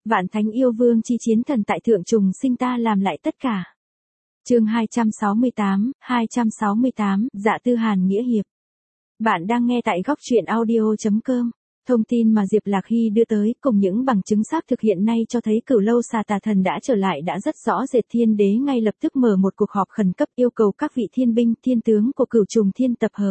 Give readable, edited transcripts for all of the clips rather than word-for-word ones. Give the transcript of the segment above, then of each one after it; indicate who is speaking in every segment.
Speaker 1: Vạn thánh yêu vương chi chiến thần tại thượng trùng sinh ta làm lại tất cả. Chương 268, Dạ Tư Hàn nghĩa hiệp. Bạn đang nghe tại góc truyện audio.com. Thông tin mà Diệp Lạc Hy đưa tới cùng những bằng chứng xác thực hiện nay cho thấy Cửu Lâu Xà Tà Thần đã trở lại đã rất rõ rệt. Thiên đế ngay lập tức mở một cuộc họp khẩn cấp yêu cầu các vị thiên binh, thiên tướng của Cửu Trùng Thiên tập hợp.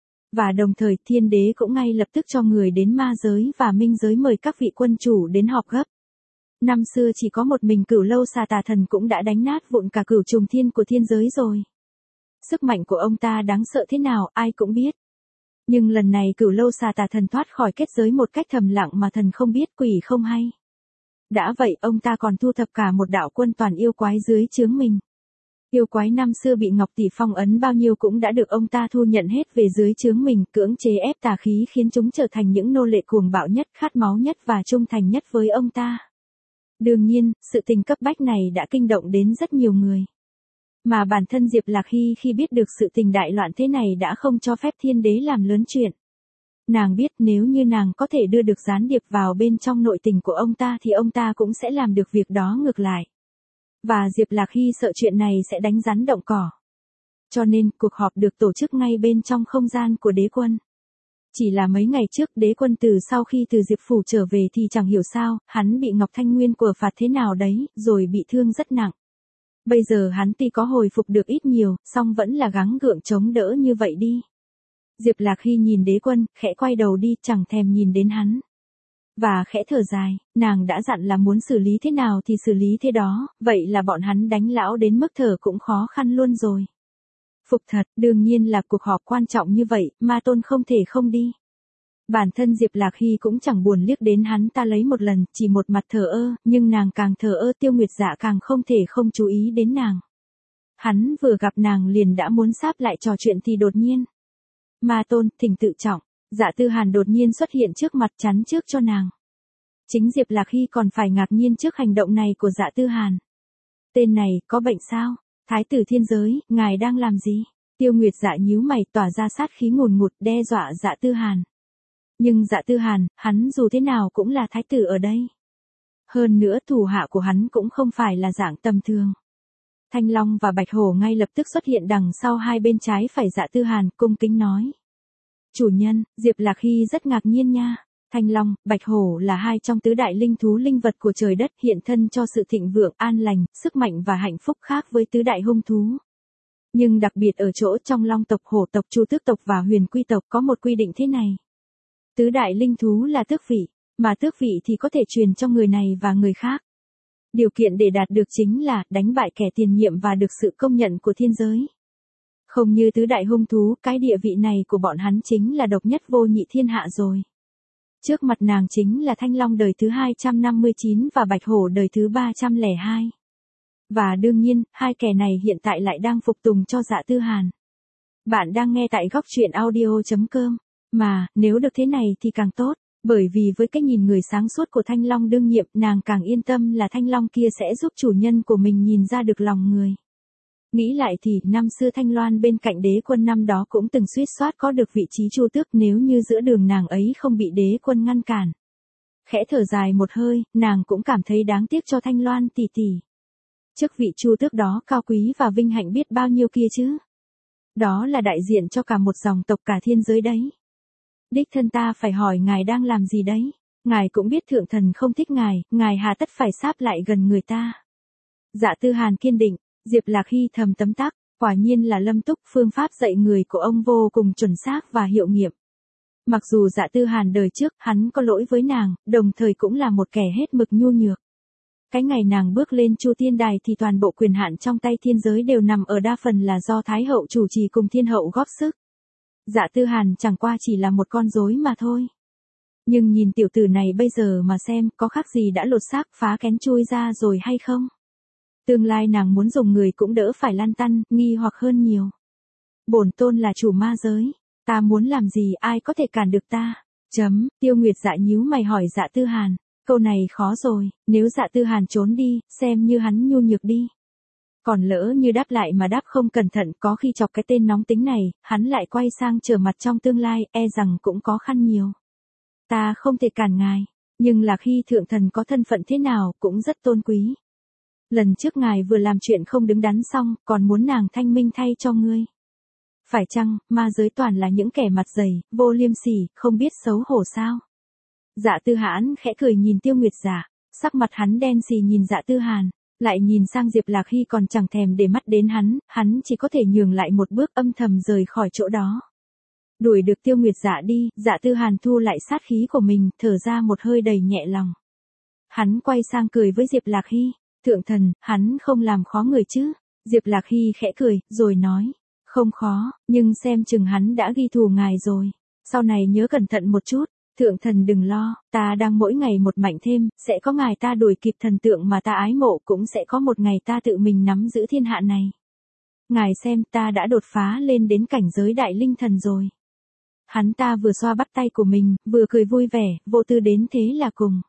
Speaker 1: Và đồng thời thiên đế cũng ngay lập tức cho người đến ma giới và minh giới mời các vị quân chủ đến họp gấp. Năm xưa chỉ có một mình Cửu Lâu Xà Tà Thần cũng đã đánh nát vụn cả Cửu Trùng Thiên của thiên giới rồi. Sức mạnh của ông ta đáng sợ thế nào ai cũng biết. Nhưng lần này Cửu Lâu Xà Tà Thần thoát khỏi kết giới một cách thầm lặng mà thần không biết quỷ không hay. Đã vậy ông ta còn thu thập cả một đạo quân toàn yêu quái dưới trướng mình. Yêu quái năm xưa bị Ngọc Tỷ phong ấn bao nhiêu cũng đã được ông ta thu nhận hết về dưới trướng mình, cưỡng chế ép tà khí khiến chúng trở thành những nô lệ cuồng bạo nhất, khát máu nhất và trung thành nhất với ông ta. Đương nhiên, sự tình cấp bách này đã kinh động đến rất nhiều người. Mà bản thân Diệp Lạc Hy khi biết được sự tình đại loạn thế này đã không cho phép thiên đế làm lớn chuyện. Nàng biết nếu như nàng có thể đưa được gián điệp vào bên trong nội tình của ông ta thì ông ta cũng sẽ làm được việc đó ngược lại. Và Diệp Lạc Hy sợ chuyện này sẽ đánh rắn động cỏ. Cho nên cuộc họp được tổ chức ngay bên trong không gian của đế quân. Chỉ là mấy ngày trước đế quân sau khi từ Diệp Phủ trở về thì chẳng hiểu sao, hắn bị Ngọc Thanh Nguyên của phạt thế nào đấy, rồi bị thương rất nặng. Bây giờ hắn tuy có hồi phục được ít nhiều, song vẫn là gắng gượng chống đỡ như vậy đi. Diệp Lạc Hy nhìn đế quân, khẽ quay đầu đi, chẳng thèm nhìn đến hắn. Và khẽ thở dài, nàng đã dặn là muốn xử lý thế nào thì xử lý thế đó, vậy là bọn hắn đánh lão đến mức thở cũng khó khăn luôn rồi. Phục thật, đương nhiên là cuộc họp quan trọng như vậy, Ma Tôn không thể không đi. Bản thân Diệp Lạc Hy cũng chẳng buồn liếc đến hắn ta lấy một lần, chỉ một mặt thờ ơ, nhưng nàng càng thờ ơ Tiêu Nguyệt Dạ càng không thể không chú ý đến nàng. Hắn vừa gặp nàng liền đã muốn sáp lại trò chuyện thì đột nhiên. Ma Tôn, thỉnh tự trọng, Dạ Tư Hàn đột nhiên xuất hiện trước mặt chắn trước cho nàng. Chính Diệp Lạc Hy còn phải ngạc nhiên trước hành động này của Dạ Tư Hàn. Tên này, có bệnh sao? Thái tử thiên giới, ngài đang làm gì? Tiêu Nguyệt Dạ nhíu mày tỏa ra sát khí ngùn ngụt đe dọa Dạ Tư Hàn. Nhưng Dạ Tư Hàn, hắn dù thế nào cũng là thái tử ở đây. Hơn nữa thủ hạ của hắn cũng không phải là dạng tầm thường. Thanh Long và Bạch Hổ ngay lập tức xuất hiện đằng sau hai bên trái phải Dạ Tư Hàn, cung kính nói. Chủ nhân, Diệp Lạc Hy rất ngạc nhiên nha. Thanh Long, Bạch Hổ là hai trong tứ đại linh thú linh vật của trời đất hiện thân cho sự thịnh vượng, an lành, sức mạnh và hạnh phúc khác với tứ đại hung thú. Nhưng đặc biệt ở chỗ trong Long tộc, Hổ tộc, Chu Tước tộc và Huyền Quy tộc có một quy định thế này. Tứ đại linh thú là tước vị, mà tước vị thì có thể truyền cho người này và người khác. Điều kiện để đạt được chính là đánh bại kẻ tiền nhiệm và được sự công nhận của thiên giới. Không như tứ đại hung thú, cái địa vị này của bọn hắn chính là độc nhất vô nhị thiên hạ rồi. Trước mặt nàng chính là Thanh Long đời thứ 259 và Bạch Hổ đời thứ 302. Và đương nhiên, hai kẻ này hiện tại lại đang phục tùng cho Dạ Tư Hàn. Bạn đang nghe tại góc truyện audio.com. Mà, nếu được thế này thì càng tốt, bởi vì với cái nhìn người sáng suốt của Thanh Long đương nhiệm, nàng càng yên tâm là Thanh Long kia sẽ giúp chủ nhân của mình nhìn ra được lòng người. Nghĩ lại thì, năm xưa Thanh Loan bên cạnh đế quân năm đó cũng từng suýt soát có được vị trí Chu Tước nếu như giữa đường nàng ấy không bị đế quân ngăn cản. Khẽ thở dài một hơi, nàng cũng cảm thấy đáng tiếc cho Thanh Loan tỷ tỷ. Chức vị Chu Tước đó cao quý và vinh hạnh biết bao nhiêu kia chứ. Đó là đại diện cho cả một dòng tộc cả thiên giới đấy. Đích thân ta phải hỏi ngài đang làm gì đấy, ngài cũng biết thượng thần không thích ngài hà tất phải sáp lại gần người ta. Dạ Tư Hàn kiên định, Diệp Lạc Hy thầm tấm tắc, quả nhiên là Lâm Túc, phương pháp dạy người của ông vô cùng chuẩn xác và hiệu nghiệm. Mặc dù Dạ Tư Hàn đời trước hắn có lỗi với nàng, đồng thời cũng là một kẻ hết mực nhu nhược. Cái ngày nàng bước lên Chu Thiên Đài thì toàn bộ quyền hạn trong tay thiên giới đều nằm ở đa phần là do Thái hậu chủ trì cùng thiên hậu góp sức. Dạ Tư Hàn chẳng qua chỉ là một con rối mà thôi. Nhưng nhìn tiểu tử này bây giờ mà xem có khác gì đã lột xác phá kén chui ra rồi hay không? Tương lai nàng muốn dùng người cũng đỡ phải lăn tăn, nghi hoặc hơn nhiều. Bổn tôn là chủ ma giới, ta muốn làm gì ai có thể cản được ta? Tiêu Nguyệt Dạ nhíu mày hỏi Dạ Tư Hàn, câu này khó rồi, nếu Dạ Tư Hàn trốn đi, xem như hắn nhu nhược đi. Còn lỡ như đáp lại mà đáp không cẩn thận có khi chọc cái tên nóng tính này, hắn lại quay sang trở mặt trong tương lai, e rằng cũng có khăn nhiều. Ta không thể cản ngài. Nhưng Lạc Hy thượng thần có thân phận thế nào cũng rất tôn quý. Lần trước ngài vừa làm chuyện không đứng đắn xong, còn muốn nàng thanh minh thay cho ngươi. Phải chăng, ma giới toàn là những kẻ mặt dày, vô liêm sỉ, không biết xấu hổ sao? Dạ Tư Hãn khẽ cười nhìn Tiêu Nguyệt Giả, sắc mặt hắn đen xì nhìn Dạ Tư Hàn, lại nhìn sang Diệp Lạc Hy còn chẳng thèm để mắt đến hắn chỉ có thể nhường lại một bước âm thầm rời khỏi chỗ đó. Đuổi được Tiêu Nguyệt Dạ đi, Dạ Tư Hàn thu lại sát khí của mình, thở ra một hơi đầy nhẹ lòng. Hắn quay sang cười với Diệp Lạc Hy, thượng thần, hắn không làm khó người chứ? Diệp Lạc Hy khẽ cười, rồi nói, không khó, nhưng xem chừng hắn đã ghi thù ngài rồi. Sau này nhớ cẩn thận một chút, thượng thần đừng lo, ta đang mỗi ngày một mạnh thêm, sẽ có ngày ta đuổi kịp thần tượng mà ta ái mộ, cũng sẽ có một ngày ta tự mình nắm giữ thiên hạ này. Ngài xem, ta đã đột phá lên đến cảnh giới đại linh thần rồi. Hắn ta vừa xoa bắt tay của mình, vừa cười vui vẻ, vô tư đến thế là cùng.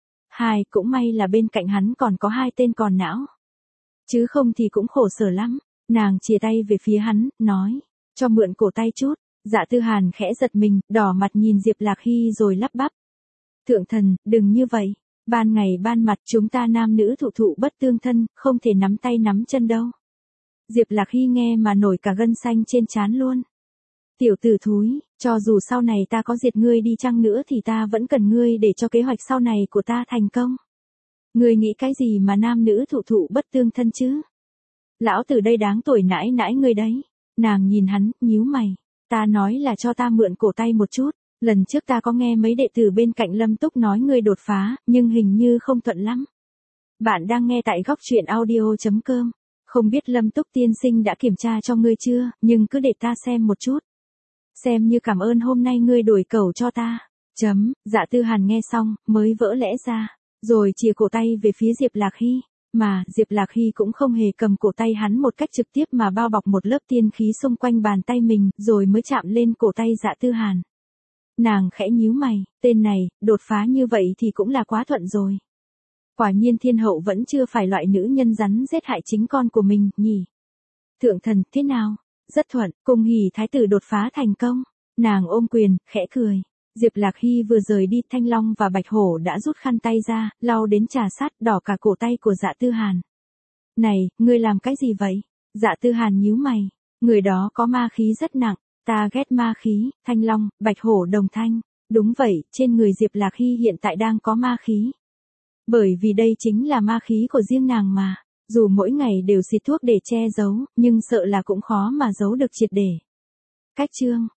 Speaker 1: Cũng may là bên cạnh hắn còn có 2 tên còn não. Chứ không thì cũng khổ sở lắm. Nàng chìa tay về phía hắn, nói, cho mượn cổ tay chút. Dạ Tư Hàn khẽ giật mình, đỏ mặt nhìn Diệp Lạc Hy rồi lắp bắp. Thượng thần, đừng như vậy. Ban ngày ban mặt chúng ta nam nữ thụ thụ bất tương thân, không thể nắm tay nắm chân đâu. Diệp Lạc Hy nghe mà nổi cả gân xanh trên trán luôn. Tiểu tử thúi, cho dù sau này ta có diệt ngươi đi chăng nữa thì ta vẫn cần ngươi để cho kế hoạch sau này của ta thành công. Ngươi nghĩ cái gì mà nam nữ thụ thụ bất tương thân chứ? Lão tử đây đáng tuổi nãi nãi ngươi đấy. Nàng nhìn hắn, nhíu mày. Ta nói là cho ta mượn cổ tay một chút. Lần trước ta có nghe mấy đệ tử bên cạnh Lâm Túc nói ngươi đột phá, nhưng hình như không thuận lắm. Bạn đang nghe tại góc truyện audio.com. Không biết Lâm Túc tiên sinh đã kiểm tra cho ngươi chưa, nhưng cứ để ta xem một chút. Xem như cảm ơn hôm nay ngươi đổi cẩu cho ta. Dạ Tư Hàn nghe xong, mới vỡ lẽ ra. Rồi chìa cổ tay về phía Diệp Lạc Hy. Mà, Diệp Lạc Hy cũng không hề cầm cổ tay hắn một cách trực tiếp mà bao bọc một lớp tiên khí xung quanh bàn tay mình, rồi mới chạm lên cổ tay Dạ Tư Hàn. Nàng khẽ nhíu mày, tên này, đột phá như vậy thì cũng là quá thuận rồi. Quả nhiên thiên hậu vẫn chưa phải loại nữ nhân rắn giết hại chính con của mình, nhỉ? Thượng thần, thế nào? Rất thuận, cùng hỉ thái tử đột phá thành công. Nàng ôm quyền, khẽ cười. Diệp Lạc Hy vừa rời đi, Thanh Long và Bạch Hổ đã rút khăn tay ra, lau đến trà sát, đỏ cả cổ tay của Dạ Tư Hàn. Này, ngươi làm cái gì vậy? Dạ Tư Hàn nhíu mày. Người đó có ma khí rất nặng, ta ghét ma khí. Thanh Long, Bạch Hổ đồng thanh. Đúng vậy, trên người Diệp Lạc Hy hiện tại đang có ma khí. Bởi vì đây chính là ma khí của riêng nàng mà. Dù mỗi ngày đều xịt thuốc để che giấu, nhưng sợ là cũng khó mà giấu được triệt để. Cách chương